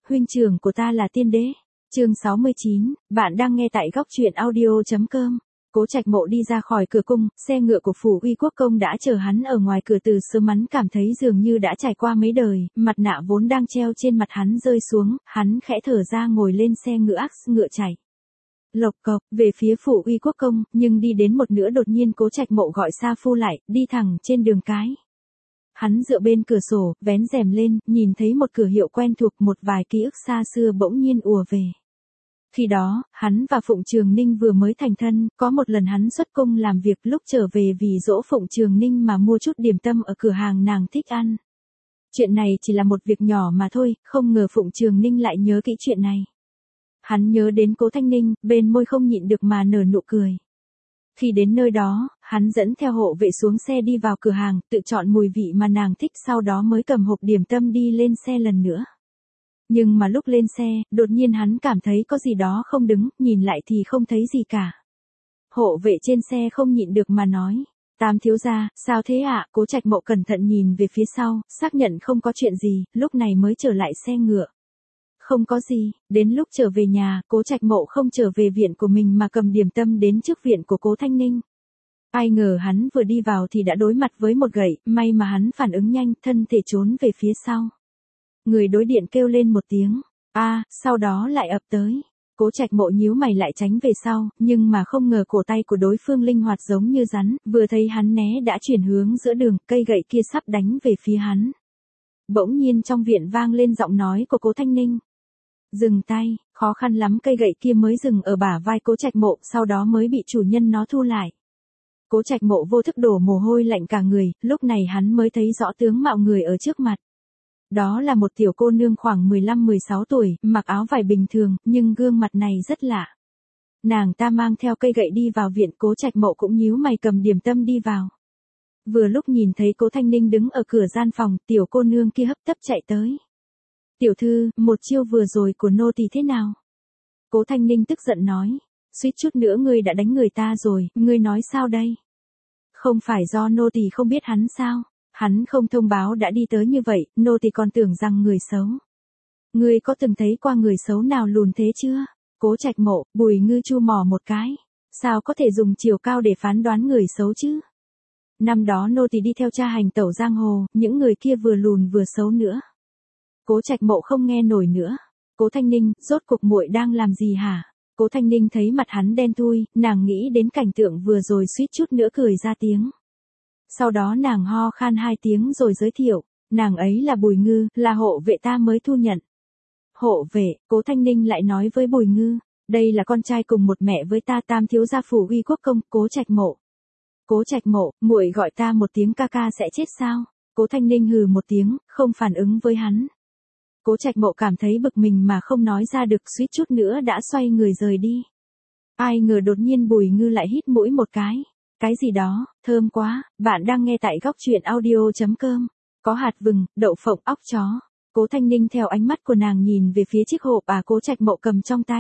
huynh trưởng của ta là tiên đế. Chương 69, bạn đang nghe tại góc truyện audio.com. Cố Trạch Mộ đi ra khỏi cửa cung, xe ngựa của phủ Uy Quốc công đã chờ hắn ở ngoài cửa từ sớm. Hắn cảm thấy dường như đã trải qua mấy đời, mặt nạ vốn đang treo trên mặt hắn rơi xuống, hắn khẽ thở ra ngồi lên xe ngựa chạy. Lộc cộc, về phía phủ Uy Quốc công, nhưng đi đến một nửa đột nhiên Cố Trạch Mộ gọi Sa Phu lại, đi thẳng trên đường cái. Hắn dựa bên cửa sổ, vén rèm lên, nhìn thấy một cửa hiệu quen thuộc, một vài ký ức xa xưa bỗng nhiên ùa về. Khi đó, hắn và Phụng Trường Ninh vừa mới thành thân, có một lần hắn xuất cung làm việc, lúc trở về vì dỗ Phụng Trường Ninh mà mua chút điểm tâm ở cửa hàng nàng thích ăn. Chuyện này chỉ là một việc nhỏ mà thôi, không ngờ Phụng Trường Ninh lại nhớ kỹ chuyện này. Hắn nhớ đến Cố Thanh Ninh, bên môi không nhịn được mà nở nụ cười. Khi đến nơi đó, hắn dẫn theo hộ vệ xuống xe đi vào cửa hàng, tự chọn mùi vị mà nàng thích, sau đó mới cầm hộp điểm tâm đi lên xe lần nữa. Nhưng mà lúc lên xe, đột nhiên hắn cảm thấy có gì đó không đứng, nhìn lại thì không thấy gì cả. Hộ vệ trên xe không nhịn được mà nói, Tam thiếu gia, sao thế ạ? Cố Trạch Mộ cẩn thận nhìn về phía sau, xác nhận không có chuyện gì, lúc này mới trở lại xe ngựa. Không có gì, đến lúc trở về nhà, Cố Trạch Mộ không trở về viện của mình mà cầm điểm tâm đến trước viện của Cố Thanh Ninh. Ai ngờ hắn vừa đi vào thì đã đối mặt với một gậy, may mà hắn phản ứng nhanh, thân thể trốn về phía sau. Người đối điện kêu lên một tiếng, sau đó lại ập tới. Cố Trạch Mộ nhíu mày lại tránh về sau, nhưng mà không ngờ cổ tay của đối phương linh hoạt giống như rắn, vừa thấy hắn né đã chuyển hướng giữa đường, cây gậy kia sắp đánh về phía hắn. Bỗng nhiên trong viện vang lên giọng nói của Cố Thanh Ninh. Dừng tay, khó khăn lắm cây gậy kia mới dừng ở bả vai Cố Trạch Mộ, sau đó mới bị chủ nhân nó thu lại. Cố Trạch Mộ vô thức đổ mồ hôi lạnh cả người, lúc này hắn mới thấy rõ tướng mạo người ở trước mặt. Đó là một tiểu cô nương khoảng 15-16 tuổi, mặc áo vải bình thường, nhưng gương mặt này rất lạ. Nàng ta mang theo cây gậy đi vào viện, Cố Trạch Mộ cũng nhíu mày cầm điểm tâm đi vào. Vừa lúc nhìn thấy Cố Thanh Ninh đứng ở cửa gian phòng, tiểu cô nương kia hấp tấp chạy tới. Tiểu thư, một chiêu vừa rồi của nô tỳ thế nào? Cố Thanh Ninh tức giận nói, suýt chút nữa ngươi đã đánh người ta rồi, ngươi nói sao đây? Không phải do nô tỳ không biết hắn sao? Hắn không thông báo đã đi tới như vậy, nô tỳ còn tưởng rằng người xấu. Ngươi có từng thấy qua người xấu nào lùn thế chưa? Cố Trạch Mộ, Bùi Ngư chu mỏ một cái. Sao có thể dùng chiều cao để phán đoán người xấu chứ? Năm đó nô tỳ đi theo cha hành tẩu giang hồ, những người kia vừa lùn vừa xấu nữa. Cố Trạch Mộ không nghe nổi nữa. Cố Thanh Ninh, rốt cuộc muội đang làm gì hả? Cố Thanh Ninh thấy mặt hắn đen thui, nàng nghĩ đến cảnh tượng vừa rồi suýt chút nữa cười ra tiếng. Sau đó nàng ho khan 2 tiếng rồi giới thiệu, nàng ấy là Bùi Ngư, là hộ vệ ta mới thu nhận. Hộ vệ, Cố Thanh Ninh lại nói với Bùi Ngư, đây là con trai cùng một mẹ với ta, Tam thiếu gia phủ Uy Quốc công, Cố Trạch Mộ. Cố Trạch Mộ, muội gọi ta một tiếng ca ca sẽ chết sao? Cố Thanh Ninh hừ một tiếng, không phản ứng với hắn. Cố Trạch Mộ cảm thấy bực mình mà không nói ra được, suýt chút nữa đã xoay người rời đi. Ai ngờ đột nhiên Bùi Ngư lại hít mũi một cái. Cái gì đó, thơm quá, bạn đang nghe tại góc truyện audio.com. Có hạt vừng, đậu phộng, óc chó. Cố Thanh Ninh theo ánh mắt của nàng nhìn về phía chiếc hộp Cố Trạch Mộ cầm trong tay.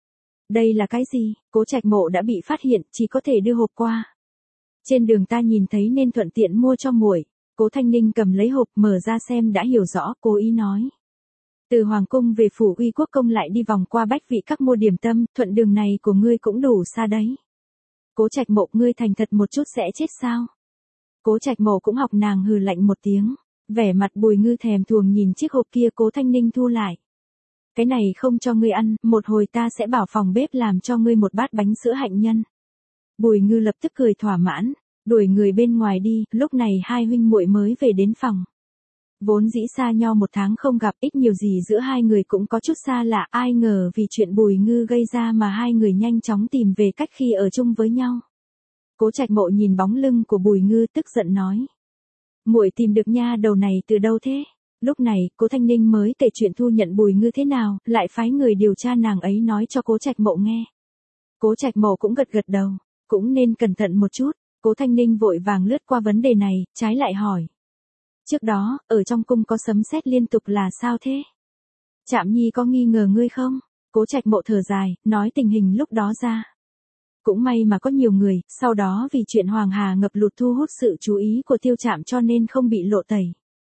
Đây là cái gì? Cố Trạch Mộ đã bị phát hiện, chỉ có thể đưa hộp qua. Trên đường ta nhìn thấy nên thuận tiện mua cho muội. Cố Thanh Ninh cầm lấy hộp mở ra xem đã hiểu rõ, cố ý nói. Từ Hoàng cung về phủ Uy Quốc công lại đi vòng qua Bách Vị các mua điểm tâm, thuận đường này của ngươi cũng đủ xa đấy. Cố Trạch Mộ, ngươi thành thật một chút sẽ chết sao? Cố Trạch Mộ cũng học nàng hừ lạnh một tiếng. Vẻ mặt Bùi Ngư thèm thuồng nhìn chiếc hộp kia, Cố Thanh Ninh thu lại. Cái này không cho ngươi ăn, một hồi ta sẽ bảo phòng bếp làm cho ngươi một bát bánh sữa hạnh nhân. Bùi Ngư lập tức cười thỏa mãn, đuổi người bên ngoài đi, lúc này hai huynh muội mới về đến phòng. Vốn dĩ xa nhau 1 tháng không gặp, ít nhiều gì giữa hai người cũng có chút xa lạ, ai ngờ vì chuyện Bùi Ngư gây ra mà hai người nhanh chóng tìm về cách khi ở chung với nhau. Cố Trạch Mộ nhìn bóng lưng của Bùi Ngư tức giận nói. Muội tìm được nha đầu này từ đâu thế? Lúc này, Cố Thanh Ninh mới kể chuyện thu nhận Bùi Ngư thế nào, lại phái người điều tra nàng ấy nói cho Cố Trạch Mộ nghe. Cố Trạch Mộ cũng gật gật đầu, cũng nên cẩn thận một chút. Cố Thanh Ninh vội vàng lướt qua vấn đề này, trái lại hỏi. Trước đó, ở trong cung có sấm sét liên tục là sao thế? Trạm Nhi có nghi ngờ ngươi không? Cố Trạch Mộ thở dài, nói tình hình lúc đó ra. Cũng may mà có nhiều người, sau đó vì chuyện Hoàng Hà ngập lụt thu hút sự chú ý của Tiêu Trạm cho nên không bị lộ tẩy.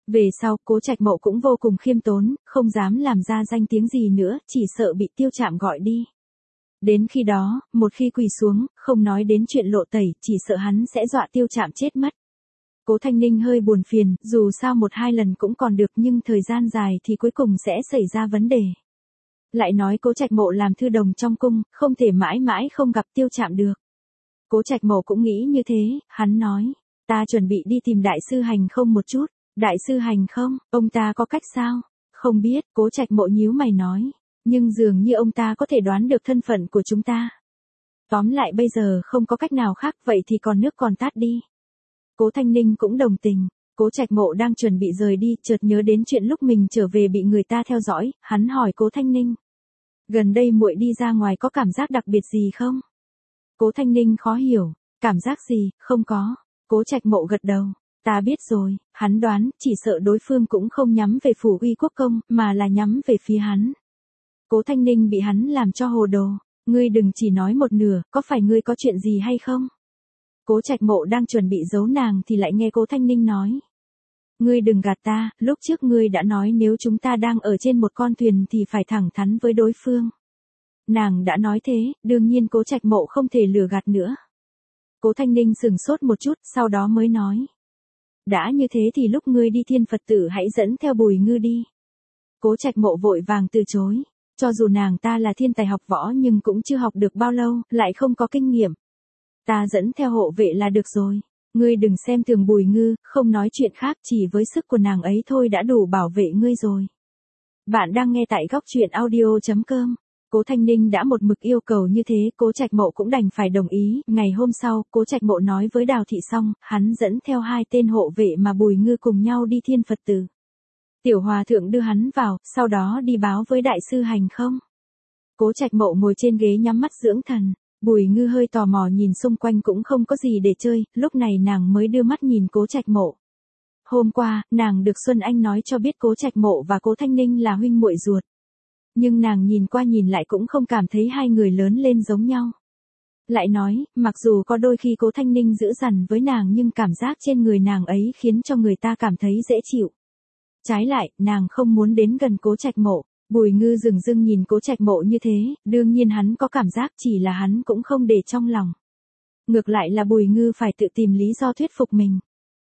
Về sau, Cố Trạch Mộ cũng vô cùng khiêm tốn, không dám làm ra danh tiếng gì nữa, chỉ sợ bị Tiêu Trạm gọi đi. Đến khi đó, một khi quỳ xuống, không nói đến chuyện lộ tẩy, chỉ sợ hắn sẽ dọa Tiêu Trạm chết mất. Cố Thanh Ninh hơi buồn phiền, dù sao một hai lần cũng còn được nhưng thời gian dài thì cuối cùng sẽ xảy ra vấn đề. Lại nói Cố Trạch Mộ làm thư đồng trong cung, không thể mãi mãi không gặp Tiêu Trạm được. Cố Trạch Mộ cũng nghĩ như thế, hắn nói, ta chuẩn bị đi tìm Đại sư Hành Không một chút. Đại sư Hành Không, ông ta có cách sao? Không biết, Cố Trạch Mộ nhíu mày nói, nhưng dường như ông ta có thể đoán được thân phận của chúng ta. Tóm lại bây giờ không có cách nào khác, vậy thì còn nước còn tát đi. Cố Thanh Ninh cũng đồng tình. Cố Trạch Mộ đang chuẩn bị rời đi, chợt nhớ đến chuyện lúc mình trở về bị người ta theo dõi, hắn hỏi Cố Thanh Ninh. Gần đây muội đi ra ngoài có cảm giác đặc biệt gì không? Cố Thanh Ninh khó hiểu, cảm giác gì, không có. Cố Trạch Mộ gật đầu, ta biết rồi, hắn đoán, chỉ sợ đối phương cũng không nhắm về Phủ Uy Quốc Công, mà là nhắm về phía hắn. Cố Thanh Ninh bị hắn làm cho hồ đồ, ngươi đừng chỉ nói một nửa, có phải ngươi có chuyện gì hay không? Cố Trạch Mộ đang chuẩn bị giấu nàng thì lại nghe Cố Thanh Ninh nói. Ngươi đừng gạt ta, lúc trước ngươi đã nói nếu chúng ta đang ở trên một con thuyền thì phải thẳng thắn với đối phương. Nàng đã nói thế, đương nhiên Cố Trạch Mộ không thể lừa gạt nữa. Cố Thanh Ninh sửng sốt một chút, sau đó mới nói. Đã như thế thì lúc ngươi đi Thiên Phật Tử hãy dẫn theo Bùi Ngư đi. Cố Trạch Mộ vội vàng từ chối. Cho dù nàng ta là thiên tài học võ nhưng cũng chưa học được bao lâu, lại không có kinh nghiệm. Ta dẫn theo hộ vệ là được rồi. Ngươi đừng xem thường Bùi Ngư, không nói chuyện khác, chỉ với sức của nàng ấy thôi đã đủ bảo vệ ngươi rồi. Bạn đang nghe tại góc truyện audio.com. Cố Thanh Ninh đã một mực yêu cầu như thế, Cố Trạch Mộ cũng đành phải đồng ý. Ngày hôm sau, Cố Trạch Mộ nói với Đào Thị xong, hắn dẫn theo 2 tên hộ vệ mà Bùi Ngư cùng nhau đi Thiên Phật Tử. Tiểu Hòa Thượng đưa hắn vào, sau đó đi báo với Đại sư Hành Không. Cố Trạch Mộ ngồi trên ghế nhắm mắt dưỡng thần. Bùi Ngư hơi tò mò nhìn xung quanh cũng không có gì để chơi, lúc này nàng mới đưa mắt nhìn Cố Trạch Mộ. Hôm qua, nàng được Xuân Anh nói cho biết Cố Trạch Mộ và Cố Thanh Ninh là huynh muội ruột. Nhưng nàng nhìn qua nhìn lại cũng không cảm thấy hai người lớn lên giống nhau. Lại nói, mặc dù có đôi khi Cố Thanh Ninh dữ dằn với nàng nhưng cảm giác trên người nàng ấy khiến cho người ta cảm thấy dễ chịu. Trái lại, nàng không muốn đến gần Cố Trạch Mộ. Bùi Ngư dửng dưng nhìn Cố Trạch Mộ như thế, đương nhiên hắn có cảm giác, chỉ là hắn cũng không để trong lòng. Ngược lại là Bùi Ngư phải tự tìm lý do thuyết phục mình.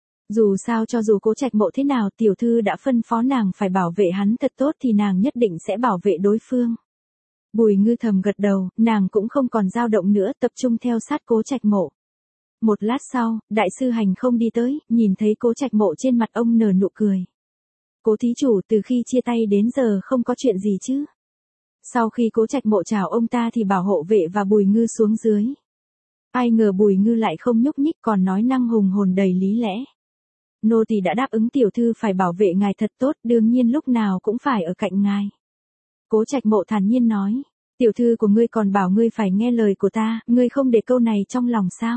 Dù sao cho dù Cố Trạch Mộ thế nào, tiểu thư đã phân phó nàng phải bảo vệ hắn thật tốt thì nàng nhất định sẽ bảo vệ đối phương. Bùi Ngư thầm gật đầu, nàng cũng không còn dao động nữa, tập trung theo sát Cố Trạch Mộ. Một lát sau, Đại sư Hành Không đi tới, nhìn thấy Cố Trạch Mộ trên mặt ông nở nụ cười. Cố thí chủ, từ khi chia tay đến giờ không có chuyện gì chứ? Sau khi Cố Trạch Mộ chào ông ta thì bảo hộ vệ và Bùi Ngư xuống dưới. Ai ngờ Bùi Ngư lại không nhúc nhích, còn nói năng hùng hồn đầy lý lẽ. Nô tỳ đã đáp ứng tiểu thư phải bảo vệ ngài thật tốt, đương nhiên lúc nào cũng phải ở cạnh ngài. Cố Trạch Mộ thản nhiên nói, tiểu thư của ngươi còn bảo ngươi phải nghe lời của ta, ngươi không để câu này trong lòng sao?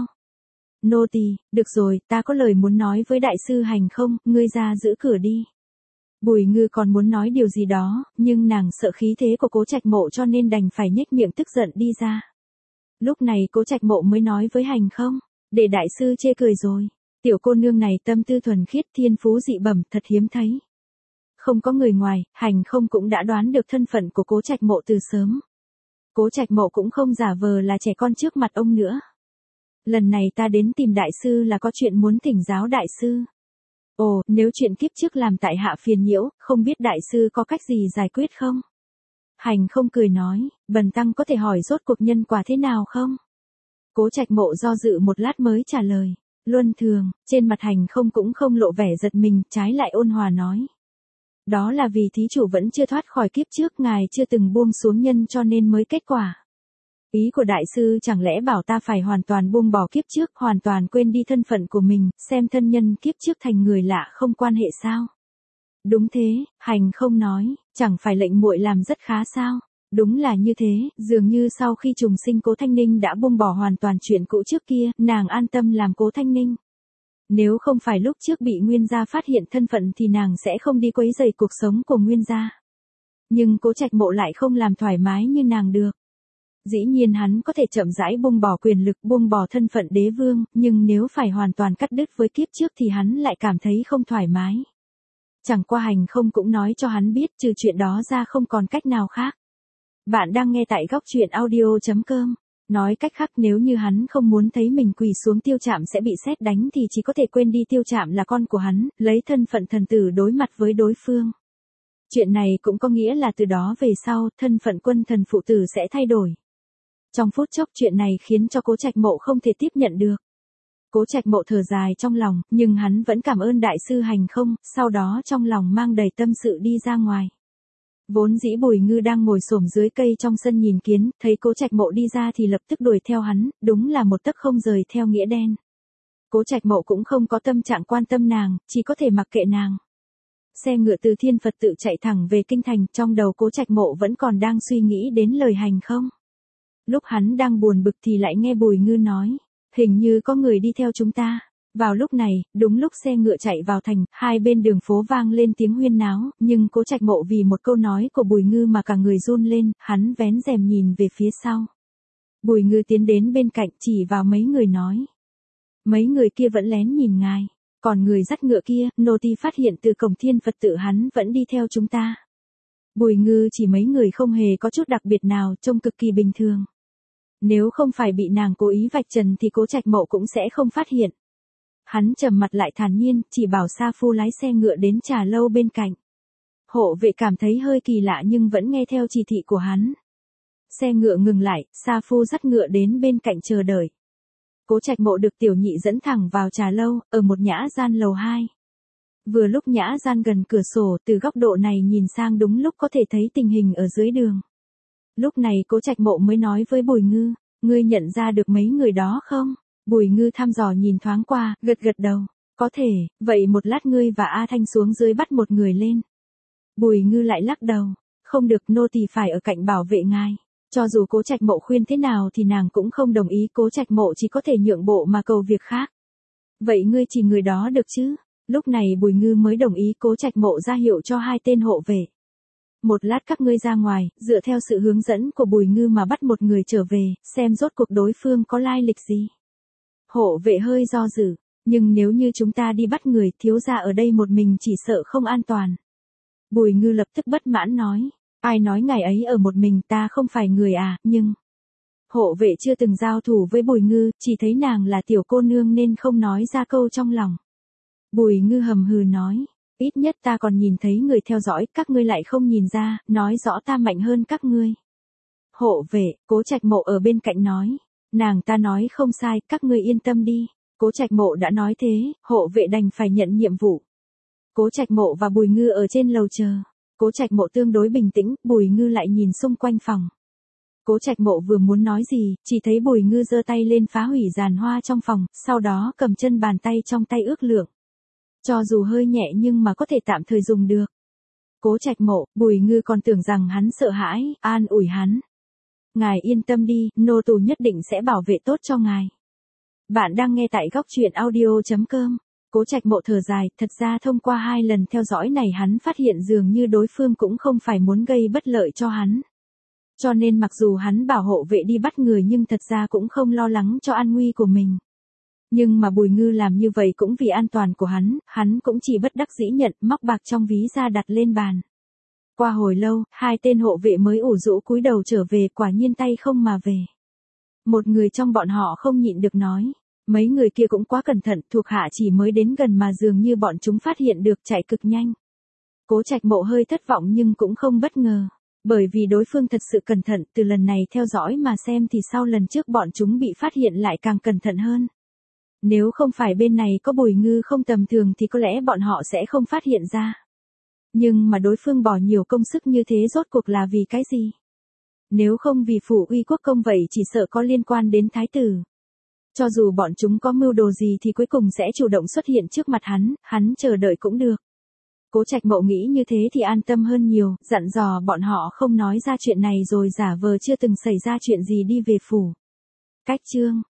Nô tỳ, được rồi, ta có lời muốn nói với Đại sư Hành Không, ngươi ra giữ cửa đi. Bùi Ngư còn muốn nói điều gì đó, nhưng nàng sợ khí thế của Cố Trạch Mộ cho nên đành phải nhếch miệng tức giận đi ra. Lúc này Cố Trạch Mộ mới nói với Hành Không, để đại sư chê cười rồi. Tiểu cô nương này tâm tư thuần khiết, thiên phú dị bẩm, thật hiếm thấy. Không có người ngoài, Hành Không cũng đã đoán được thân phận của Cố Trạch Mộ từ sớm. Cố Trạch Mộ cũng không giả vờ là trẻ con trước mặt ông nữa. Lần này ta đến tìm đại sư là có chuyện muốn thỉnh giáo đại sư. Ồ, nếu chuyện kiếp trước làm tại hạ phiền nhiễu, không biết đại sư có cách gì giải quyết không? Hành Không cười nói, bần tăng có thể hỏi rốt cuộc nhân quả thế nào không? Cố Trạch Mộ do dự một lát mới trả lời. Luân thường, trên mặt Hành Không cũng không lộ vẻ giật mình, trái lại ôn hòa nói. Đó là vì thí chủ vẫn chưa thoát khỏi kiếp trước, ngài chưa từng buông xuống nhân cho nên mới kết quả. Ý của đại sư chẳng lẽ bảo ta phải hoàn toàn buông bỏ kiếp trước, hoàn toàn quên đi thân phận của mình, xem thân nhân kiếp trước thành người lạ không quan hệ sao? Đúng thế, Hành Không nói, chẳng phải lệnh muội làm rất khá sao? Đúng là như thế, dường như sau khi trùng sinh Cố Thanh Ninh đã buông bỏ hoàn toàn chuyện cũ trước kia, nàng an tâm làm Cố Thanh Ninh. Nếu không phải lúc trước bị Nguyên gia phát hiện thân phận thì nàng sẽ không đi quấy rầy cuộc sống của Nguyên gia. Nhưng Cố Trạch Mộ lại không làm thoải mái như nàng được. Dĩ nhiên hắn có thể chậm rãi buông bỏ quyền lực, buông bỏ thân phận đế vương, nhưng nếu phải hoàn toàn cắt đứt với kiếp trước thì hắn lại cảm thấy không thoải mái. chẳng qua hành không cũng nói cho hắn biết trừ chuyện đó ra không còn cách nào khác. Bạn đang nghe tại góc truyện audio.com. Nói cách khác nếu như hắn không muốn thấy mình quỳ xuống Tiêu Trạm sẽ bị sét đánh thì chỉ có thể quên đi Tiêu Trạm là con của hắn, lấy thân phận thần tử đối mặt với đối phương. Chuyện này cũng có nghĩa là từ đó về sau, thân phận quân thần phụ tử sẽ thay đổi. Trong phút chốc chuyện này khiến cho Cố Trạch Mộ không thể tiếp nhận được. Cố Trạch Mộ thở dài trong lòng, nhưng hắn vẫn cảm ơn đại sư hành không, sau đó trong lòng mang đầy tâm sự đi ra ngoài. Vốn dĩ Bùi Ngư đang ngồi xổm dưới cây trong sân nhìn kiến, thấy Cố Trạch Mộ đi ra thì lập tức đuổi theo hắn, đúng là một tấc không rời theo nghĩa đen. Cố Trạch Mộ cũng không có tâm trạng quan tâm nàng, chỉ có thể mặc kệ nàng. Xe ngựa từ Thiên Phật tự chạy thẳng về kinh thành, trong đầu Cố Trạch Mộ vẫn còn đang suy nghĩ đến lời hành không. Lúc hắn đang buồn bực thì lại nghe Bùi Ngư nói, hình như có người đi theo chúng ta. Vào lúc này, đúng lúc xe ngựa chạy vào thành, hai bên đường phố vang lên tiếng huyên náo, nhưng Cố Trạch Mộ vì một câu nói của Bùi Ngư mà cả người run lên, hắn vén rèm nhìn về phía sau. Bùi Ngư tiến đến bên cạnh chỉ vào mấy người nói. Mấy người kia vẫn lén nhìn ngài, còn người dắt ngựa kia, nô tỳ phát hiện từ cổng Thiên Phật tự hắn vẫn đi theo chúng ta. Bùi Ngư chỉ mấy người không hề có chút đặc biệt nào, trông cực kỳ bình thường. Nếu không phải bị nàng cố ý vạch trần thì Cố Trạch Mộ cũng sẽ không phát hiện. Hắn trầm mặt lại thản nhiên, chỉ bảo Sa Phu lái xe ngựa đến trà lâu bên cạnh. Hộ vệ cảm thấy hơi kỳ lạ nhưng vẫn nghe theo chỉ thị của hắn. Xe ngựa ngừng lại, Sa Phu dắt ngựa đến bên cạnh chờ đợi. Cố Trạch Mộ được tiểu nhị dẫn thẳng vào trà lâu, ở một nhã gian lầu 2. Vừa lúc nhã gian gần cửa sổ, từ góc độ này nhìn sang đúng lúc có thể thấy tình hình ở dưới đường. Lúc này Cố Trạch Mộ mới nói với Bùi Ngư, ngươi nhận ra được mấy người đó không? Bùi Ngư thăm dò nhìn thoáng qua, gật gật đầu, có thể, vậy một lát ngươi và A Thanh xuống dưới bắt một người lên. Bùi Ngư lại lắc đầu, không được, nô tỳ phải ở cạnh bảo vệ ngài. Cho dù Cố Trạch Mộ khuyên thế nào thì nàng cũng không đồng ý, Cố Trạch Mộ chỉ có thể nhượng bộ mà cầu việc khác. Vậy ngươi chỉ người đó được chứ? Lúc này Bùi Ngư mới đồng ý, Cố Trạch Mộ ra hiệu cho hai tên hộ vệ. Một lát các ngươi ra ngoài, dựa theo sự hướng dẫn của Bùi Ngư mà bắt một người trở về, xem rốt cuộc đối phương có lai lịch gì. Hộ vệ hơi do dự, nhưng nếu như chúng ta đi bắt người, thiếu gia ở đây một mình chỉ sợ không an toàn. Bùi Ngư lập tức bất mãn nói, ai nói ngài ấy ở một mình, ta không phải người à, nhưng... Hộ vệ chưa từng giao thủ với Bùi Ngư, chỉ thấy nàng là tiểu cô nương nên không nói ra câu trong lòng. Bùi Ngư hầm hừ nói, ít nhất ta còn nhìn thấy người theo dõi, các ngươi lại không nhìn ra, nói rõ ta mạnh hơn các ngươi. Hộ vệ, Cố Trạch Mộ ở bên cạnh nói, nàng ta nói không sai, các ngươi yên tâm đi. Cố Trạch Mộ đã nói thế, hộ vệ đành phải nhận nhiệm vụ. Cố Trạch Mộ và Bùi Ngư ở trên lầu chờ. Cố Trạch Mộ tương đối bình tĩnh, Bùi Ngư lại nhìn xung quanh phòng. Cố Trạch Mộ vừa muốn nói gì, chỉ thấy Bùi Ngư giơ tay lên phá hủy giàn hoa trong phòng, sau đó cầm chân bàn tay trong tay ước lượng. Cho dù hơi nhẹ nhưng mà có thể tạm thời dùng được. Cố Trạch Mộ, Bùi Ngư còn tưởng rằng hắn sợ hãi, an ủi hắn. Ngài yên tâm đi, nô tỳ nhất định sẽ bảo vệ tốt cho ngài. Bạn đang nghe tại góc truyện audio.com. Cố Trạch Mộ thở dài, thật ra thông qua 2 lần theo dõi này hắn phát hiện dường như đối phương cũng không phải muốn gây bất lợi cho hắn. Cho nên mặc dù hắn bảo hộ vệ đi bắt người nhưng thật ra cũng không lo lắng cho an nguy của mình. Nhưng mà Bùi Ngư làm như vậy cũng vì an toàn của hắn cũng chỉ bất đắc dĩ nhận, móc bạc trong ví ra đặt lên bàn. Qua hồi lâu, 2 tên hộ vệ mới ủ rũ cúi đầu trở về, quả nhiên tay không mà về. Một người trong bọn họ không nhịn được nói, mấy người kia cũng quá cẩn thận, thuộc hạ chỉ mới đến gần mà dường như bọn chúng phát hiện được, chạy cực nhanh. Cố Trạch Mộ hơi thất vọng nhưng cũng không bất ngờ, bởi vì đối phương thật sự cẩn thận, từ lần này theo dõi mà xem thì sau lần trước bọn chúng bị phát hiện lại càng cẩn thận hơn. Nếu không phải bên này có Bùi Ngư không tầm thường thì có lẽ bọn họ sẽ không phát hiện ra. Nhưng mà đối phương bỏ nhiều công sức như thế rốt cuộc là vì cái gì? Nếu không vì phủ uy quốc công vậy chỉ sợ có liên quan đến thái tử. Cho dù bọn chúng có mưu đồ gì thì cuối cùng sẽ chủ động xuất hiện trước mặt hắn chờ đợi cũng được. Cố Trạch Mộ nghĩ như thế thì an tâm hơn nhiều, dặn dò bọn họ không nói ra chuyện này rồi giả vờ chưa từng xảy ra chuyện gì đi về phủ. Cách chương